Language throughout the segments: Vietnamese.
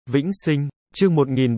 Vĩnh sinh, chương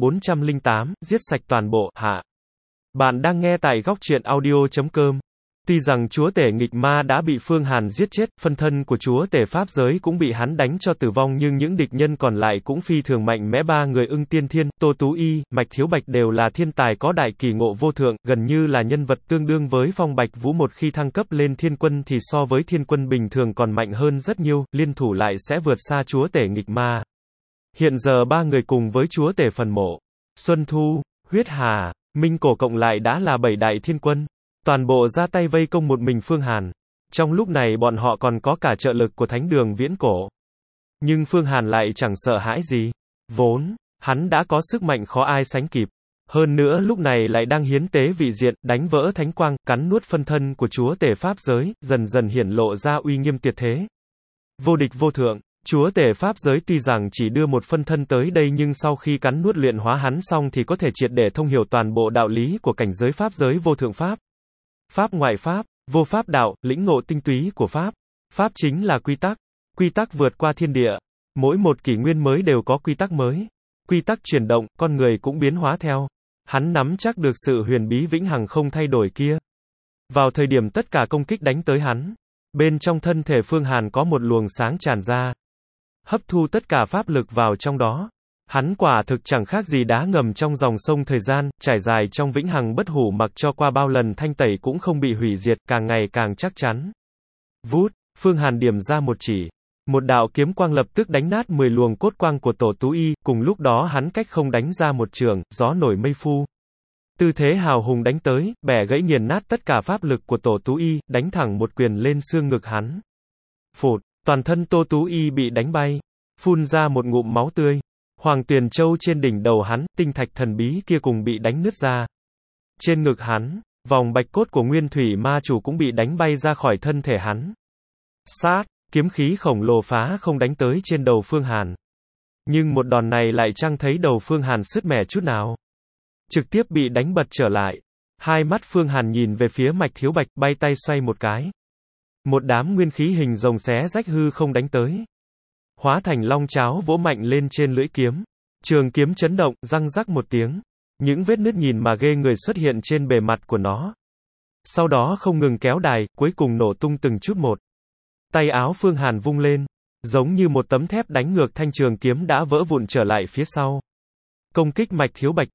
1408, giết sạch toàn bộ, hạ. Bạn đang nghe tại góc truyện audio.com. Tuy rằng chúa tể nghịch ma đã bị Phương Hàn giết chết, phân thân của chúa tể pháp giới cũng bị hắn đánh cho tử vong, nhưng những địch nhân còn lại cũng phi thường mạnh mẽ. Ba người Ưng Tiên Thiên, Tô Tú Y, Mạch Thiếu Bạch đều là thiên tài có đại kỳ ngộ vô thượng, gần như là nhân vật tương đương với Phong Bạch Vũ. Một khi thăng cấp lên thiên quân thì so với thiên quân bình thường còn mạnh hơn rất nhiều, liên thủ lại sẽ vượt xa chúa tể nghịch ma. Hiện giờ ba người cùng với chúa tể phần mộ, Xuân Thu, Huyết Hà, Minh Cổ cộng lại đã là 7 đại thiên quân. Toàn bộ ra tay vây công một mình Phương Hàn. Trong lúc này bọn họ còn có cả trợ lực của Thánh Đường Viễn Cổ. Nhưng Phương Hàn lại chẳng sợ hãi gì. Vốn, hắn đã có sức mạnh khó ai sánh kịp. Hơn nữa lúc này lại đang hiến tế vị diện, đánh vỡ thánh quang, cắn nuốt phân thân của chúa tể pháp giới, dần dần hiển lộ ra uy nghiêm tuyệt thế. Vô địch vô thượng. Chúa tể pháp giới tuy rằng chỉ đưa một phân thân tới đây, nhưng sau khi cắn nuốt luyện hóa hắn xong thì có thể triệt để thông hiểu toàn bộ đạo lý của cảnh giới pháp giới vô thượng pháp. Pháp ngoại pháp, vô pháp đạo, lĩnh ngộ tinh túy của pháp. Pháp chính là quy tắc. Quy tắc vượt qua thiên địa. Mỗi một kỷ nguyên mới đều có quy tắc mới. Quy tắc chuyển động, con người cũng biến hóa theo. Hắn nắm chắc được sự huyền bí vĩnh hằng không thay đổi kia. Vào thời điểm tất cả công kích đánh tới hắn, bên trong thân thể Phương Hàn có một luồng sáng tràn ra, hấp thu tất cả pháp lực vào trong đó. Hắn quả thực chẳng khác gì đá ngầm trong dòng sông thời gian, trải dài trong vĩnh hằng bất hủ, mặc cho qua bao lần thanh tẩy cũng không bị hủy diệt, càng ngày càng chắc chắn. Vút, Phương Hàn điểm ra một chỉ. Một đạo kiếm quang lập tức đánh nát 10 luồng cốt quang của Tổ Tú Y, cùng lúc đó hắn cách không đánh ra một trường, gió nổi mây phu. Tư thế hào hùng đánh tới, bẻ gãy nghiền nát tất cả pháp lực của Tổ Tú Y, đánh thẳng một quyền lên xương ngực hắn. Phụt, toàn thân Tô Tú Y bị đánh bay, phun ra một ngụm máu tươi. Hoàng Tuyền Châu trên đỉnh đầu hắn, tinh thạch thần bí kia cùng bị đánh nứt ra. Trên ngực hắn, vòng bạch cốt của Nguyên Thủy Ma Chủ cũng bị đánh bay ra khỏi thân thể hắn. Sát, kiếm khí khổng lồ phá không đánh tới trên đầu Phương Hàn. Nhưng một đòn này lại chẳng thấy đầu Phương Hàn sứt mẻ chút nào. Trực tiếp bị đánh bật trở lại. Hai mắt Phương Hàn nhìn về phía Mạch Thiếu Bạch, bay tay xoay một cái. Một đám nguyên khí hình rồng xé rách hư không đánh tới. Hóa thành long cháo vỗ mạnh lên trên lưỡi kiếm. Trường kiếm chấn động, răng rắc một tiếng. Những vết nứt nhìn mà ghê người xuất hiện trên bề mặt của nó. Sau đó không ngừng kéo đài, cuối cùng nổ tung từng chút một. Tay áo Phương Hàn vung lên, giống như một tấm thép đánh ngược, thanh trường kiếm đã vỡ vụn trở lại phía sau. Công kích Mạch Thiếu Bạch,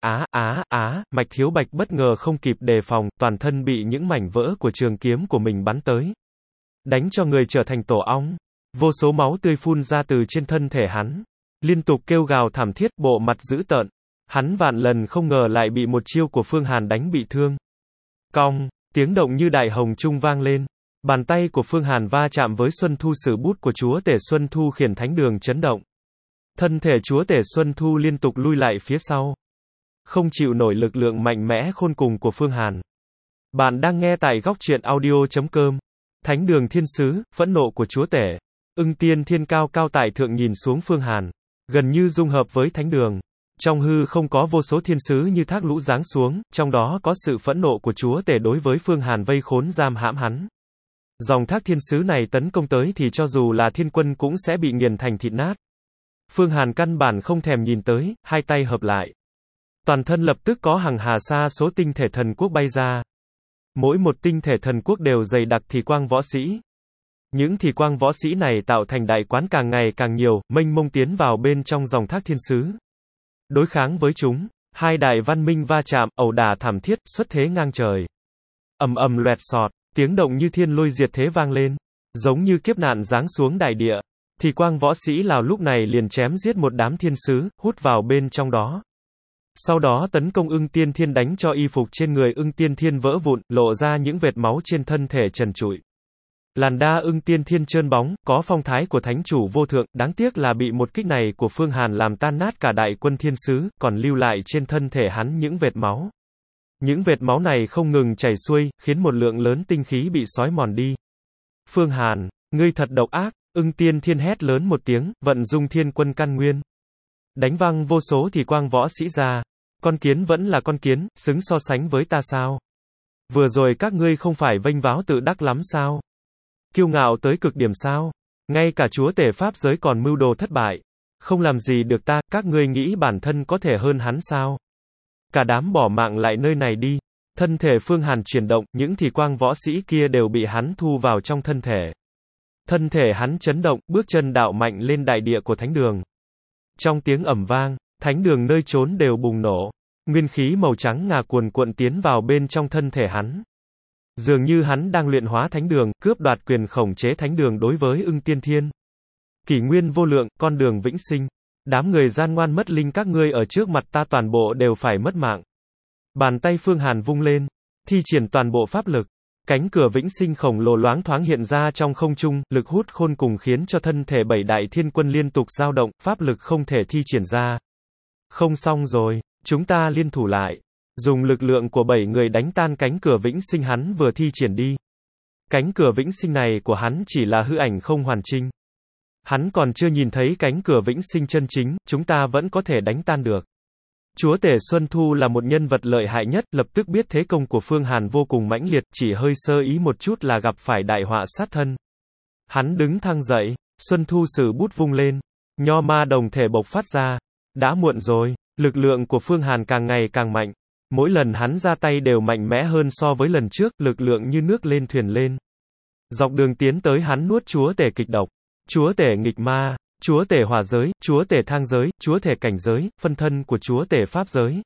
Mạch Thiếu Bạch bất ngờ không kịp đề phòng, toàn thân bị những mảnh vỡ của trường kiếm của mình bắn tới. Đánh cho người trở thành tổ ong. Vô số máu tươi phun ra từ trên thân thể hắn. Liên tục kêu gào thảm thiết, bộ mặt dữ tợn. Hắn vạn lần không ngờ lại bị một chiêu của Phương Hàn đánh bị thương. Cong, tiếng động như đại hồng trung vang lên. Bàn tay của Phương Hàn va chạm với Xuân Thu sử bút của chúa tể Xuân Thu, khiến thánh đường chấn động. Thân thể chúa tể Xuân Thu liên tục lui lại phía sau. Không chịu nổi lực lượng mạnh mẽ khôn cùng của Phương Hàn. Bạn đang nghe tại góc truyện audio.com. Thánh đường thiên sứ, phẫn nộ của chúa tể. Ưng Tiên Thiên cao cao tại thượng nhìn xuống Phương Hàn, gần như dung hợp với thánh đường. Trong hư không có vô số thiên sứ như thác lũ giáng xuống, trong đó có sự phẫn nộ của chúa tể đối với Phương Hàn vây khốn giam hãm hắn. Dòng thác thiên sứ này tấn công tới thì cho dù là thiên quân cũng sẽ bị nghiền thành thịt nát. Phương Hàn căn bản không thèm nhìn tới, hai tay hợp lại. Toàn thân lập tức có hàng hà sa số tinh thể thần quốc bay ra. Mỗi một tinh thể thần quốc đều dày đặc thì quang võ sĩ. Những thì quang võ sĩ này tạo thành đại quán càng ngày càng nhiều, mênh mông tiến vào bên trong dòng thác thiên sứ. Đối kháng với chúng, hai đại văn minh va chạm, ẩu đả thảm thiết, xuất thế ngang trời. Ầm ầm loẹt sọt, tiếng động như thiên lôi diệt thế vang lên, giống như kiếp nạn giáng xuống đại địa. Thì quang võ sĩ Lào lúc này liền chém giết một đám thiên sứ, hút vào bên trong đó. Sau đó tấn công Ưng Tiên Thiên, đánh cho y phục trên người Ưng Tiên Thiên vỡ vụn, lộ ra những vệt máu trên thân thể trần trụi. Làn da Ưng Tiên Thiên trơn bóng, có phong thái của thánh chủ vô thượng, đáng tiếc là bị một kích này của Phương Hàn làm tan nát cả đại quân thiên sứ, còn lưu lại trên thân thể hắn những vệt máu. Những vệt máu này không ngừng chảy xuôi, khiến một lượng lớn tinh khí bị xói mòn đi. Phương Hàn, ngươi thật độc ác. Ưng Tiên Thiên hét lớn một tiếng, vận dung thiên quân căn nguyên. Đánh văng vô số thì quang võ sĩ ra. Con kiến vẫn là con kiến, xứng so sánh với ta sao? Vừa rồi các ngươi không phải vênh váo tự đắc lắm sao? Kiêu ngạo tới cực điểm sao? Ngay cả chúa tể pháp giới còn mưu đồ thất bại. Không làm gì được ta, các ngươi nghĩ bản thân có thể hơn hắn sao? Cả đám bỏ mạng lại nơi này đi. Thân thể Phương Hàn chuyển động, những thì quang võ sĩ kia đều bị hắn thu vào trong thân thể. Thân thể hắn chấn động, bước chân đạo mạnh lên đại địa của thánh đường. Trong tiếng ầm vang, thánh đường nơi trốn đều bùng nổ. Nguyên khí màu trắng ngà cuồn cuộn tiến vào bên trong thân thể hắn. Dường như hắn đang luyện hóa thánh đường, cướp đoạt quyền khống chế thánh đường đối với Ưng Tiên Thiên. Kỷ nguyên vô lượng, con đường vĩnh sinh. Đám người gian ngoan mất linh các ngươi ở trước mặt ta toàn bộ đều phải mất mạng. Bàn tay Phương Hàn vung lên, thi triển toàn bộ pháp lực. Cánh cửa vĩnh sinh khổng lồ loáng thoáng hiện ra trong không trung, lực hút khôn cùng khiến cho thân thể 7 đại thiên quân liên tục dao động, pháp lực không thể thi triển ra. Không xong rồi, chúng ta liên thủ lại. Dùng lực lượng của 7 người đánh tan cánh cửa vĩnh sinh hắn vừa thi triển đi. Cánh cửa vĩnh sinh này của hắn chỉ là hư ảnh không hoàn chỉnh. Hắn còn chưa nhìn thấy cánh cửa vĩnh sinh chân chính, chúng ta vẫn có thể đánh tan được. Chúa tể Xuân Thu là một nhân vật lợi hại nhất, lập tức biết thế công của Phương Hàn vô cùng mãnh liệt, chỉ hơi sơ ý một chút là gặp phải đại họa sát thân. Hắn đứng thăng dậy, Xuân Thu sử bút vung lên, nho ma đồng thể bộc phát ra. Đã muộn rồi, lực lượng của Phương Hàn càng ngày càng mạnh. Mỗi lần hắn ra tay đều mạnh mẽ hơn so với lần trước, lực lượng như nước lên thuyền lên. Dọc đường tiến tới hắn nuốt chúa tể kịch độc, chúa tể nghịch ma, chúa tể hỏa giới, chúa tể thang giới, chúa tể cảnh giới, phân thân của chúa tể pháp giới.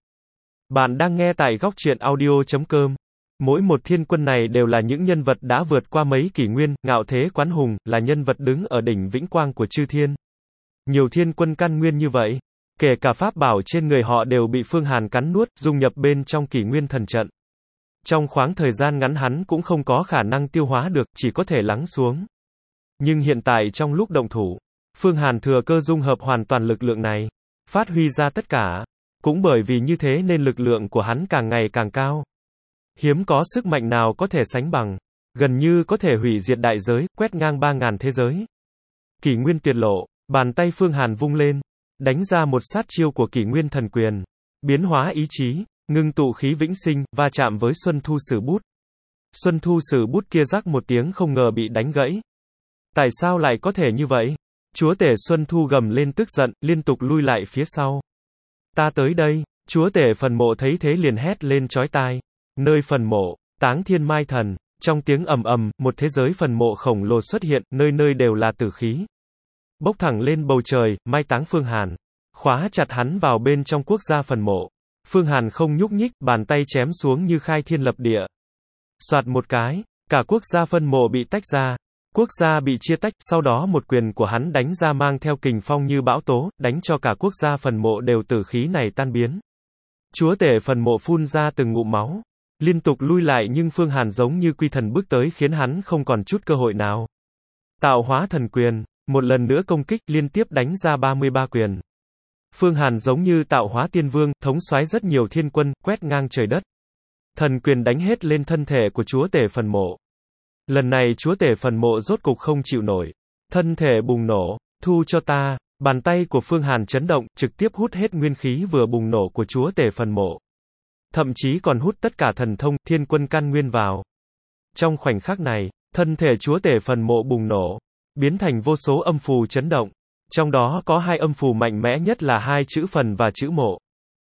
Bạn đang nghe tại góc truyện audio.com. Mỗi một thiên quân này đều là những nhân vật đã vượt qua mấy kỷ nguyên, ngạo thế quán hùng, là nhân vật đứng ở đỉnh vĩnh quang của chư thiên. Nhiều thiên quân căn nguyên như vậy, kể cả pháp bảo trên người họ đều bị Phương Hàn cắn nuốt, dung nhập bên trong kỷ nguyên thần trận. Trong khoảng thời gian ngắn hắn cũng không có khả năng tiêu hóa được, chỉ có thể lắng xuống. Nhưng hiện tại trong lúc động thủ, Phương Hàn thừa cơ dung hợp hoàn toàn lực lượng này, phát huy ra tất cả. Cũng bởi vì như thế nên lực lượng của hắn càng ngày càng cao. Hiếm có sức mạnh nào có thể sánh bằng, gần như có thể hủy diệt đại giới, quét ngang 3.000 thế giới. Kỷ nguyên tuyệt lộ, bàn tay Phương Hàn vung lên, đánh ra một sát chiêu của kỷ nguyên thần quyền, biến hóa ý chí, ngưng tụ khí vĩnh sinh, va chạm với Xuân Thu sử bút. Xuân Thu sử bút kia rắc một tiếng không ngờ bị đánh gãy. Tại sao lại có thể như vậy? Chúa tể Xuân Thu gầm lên tức giận, liên tục lui lại phía sau. Ta tới đây, chúa tể phần mộ thấy thế liền hét lên chói tai. Nơi phần mộ, Táng Thiên Mai Thần, trong tiếng ầm ầm, một thế giới phần mộ khổng lồ xuất hiện, nơi nơi đều là tử khí. Bốc thẳng lên bầu trời, mai táng Phương Hàn. Khóa chặt hắn vào bên trong quốc gia phần mộ. Phương Hàn không nhúc nhích, bàn tay chém xuống như khai thiên lập địa. Soạt một cái, cả quốc gia phân mộ bị tách ra. Quốc gia bị chia tách, sau đó một quyền của hắn đánh ra mang theo kình phong như bão tố, đánh cho cả quốc gia phần mộ đều tử khí này tan biến. Chúa tể phần mộ phun ra từng ngụm máu, liên tục lui lại nhưng Phương Hàn giống như quy thần bước tới khiến hắn không còn chút cơ hội nào. Tạo hóa thần quyền, một lần nữa công kích liên tiếp đánh ra 33 quyền. Phương Hàn giống như tạo hóa tiên vương, thống soái rất nhiều thiên quân, quét ngang trời đất. Thần quyền đánh hết lên thân thể của chúa tể phần mộ. Lần này chúa tể phần mộ rốt cục không chịu nổi. Thân thể bùng nổ, thu cho ta. Bàn tay của Phương Hàn chấn động, trực tiếp hút hết nguyên khí vừa bùng nổ của chúa tể phần mộ. Thậm chí còn hút tất cả thần thông, thiên quân căn nguyên vào. Trong khoảnh khắc này, thân thể chúa tể phần mộ bùng nổ, biến thành vô số âm phù chấn động. Trong đó có 2 âm phù mạnh mẽ nhất là 2 chữ phần và chữ mộ.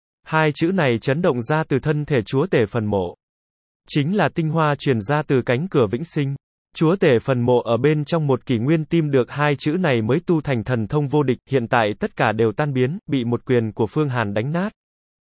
2 chữ này chấn động ra từ thân thể chúa tể phần mộ. Chính là tinh hoa truyền ra từ cánh cửa vĩnh sinh. Chúa tể phần mộ ở bên trong một kỷ nguyên tìm được 2 chữ này mới tu thành thần thông vô địch, hiện tại tất cả đều tan biến, bị một quyền của Phương Hàn đánh nát.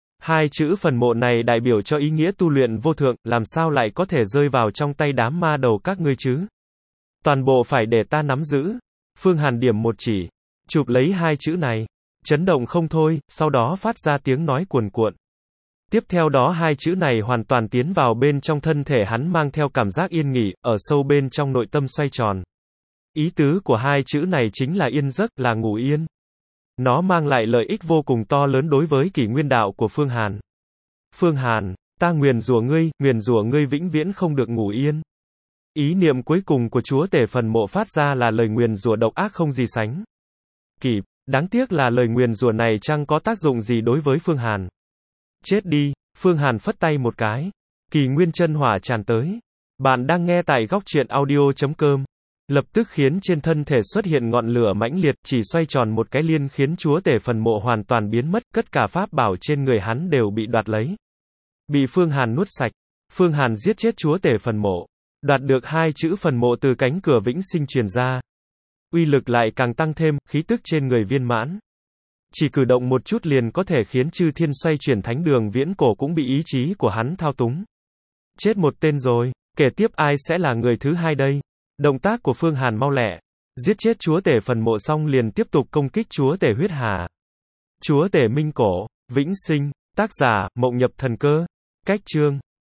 2 chữ phần mộ này đại biểu cho ý nghĩa tu luyện vô thượng, làm sao lại có thể rơi vào trong tay đám ma đầu các ngươi chứ? Toàn bộ phải để ta nắm giữ. Phương Hàn điểm một chỉ, chụp lấy 2 chữ này, chấn động không thôi, sau đó phát ra tiếng nói cuồn cuộn. Tiếp theo đó 2 chữ này hoàn toàn tiến vào bên trong thân thể hắn mang theo cảm giác yên nghỉ, ở sâu bên trong nội tâm xoay tròn. Ý tứ của 2 chữ này chính là yên giấc, là ngủ yên. Nó mang lại lợi ích vô cùng to lớn đối với kỷ nguyên đạo của Phương Hàn. Phương Hàn, ta nguyền rủa ngươi vĩnh viễn không được ngủ yên. Ý niệm cuối cùng của chúa tể phần mộ phát ra là lời nguyền rủa độc ác không gì sánh kịp. Đáng tiếc là lời nguyền rủa này chẳng có tác dụng gì đối với Phương Hàn. Chết đi, Phương Hàn phất tay một cái. Kỳ nguyên chân hỏa tràn tới. Bạn đang nghe tại góc truyện audio.com. lập tức khiến trên thân thể xuất hiện ngọn lửa mãnh liệt, chỉ xoay tròn một cái liên khiến chúa tể phần mộ hoàn toàn biến mất, tất cả pháp bảo trên người hắn đều bị đoạt lấy. Bị Phương Hàn nuốt sạch. Phương Hàn giết chết chúa tể phần mộ. Đoạt được 2 chữ phần mộ từ cánh cửa vĩnh sinh truyền ra. Uy lực lại càng tăng thêm, khí tức trên người viên mãn. Chỉ cử động một chút liền có thể khiến chư thiên xoay chuyển thánh đường viễn cổ cũng bị ý chí của hắn thao túng. Chết một tên rồi, kể tiếp ai sẽ là người thứ hai đây? Động tác của Phương Hàn mau lẹ. Giết chết chúa tể phần mộ xong liền tiếp tục công kích chúa tể huyết hà. Chúa tể minh cổ, vĩnh sinh, tác giả, Mộng Nhập Thần Cơ. Cách chương.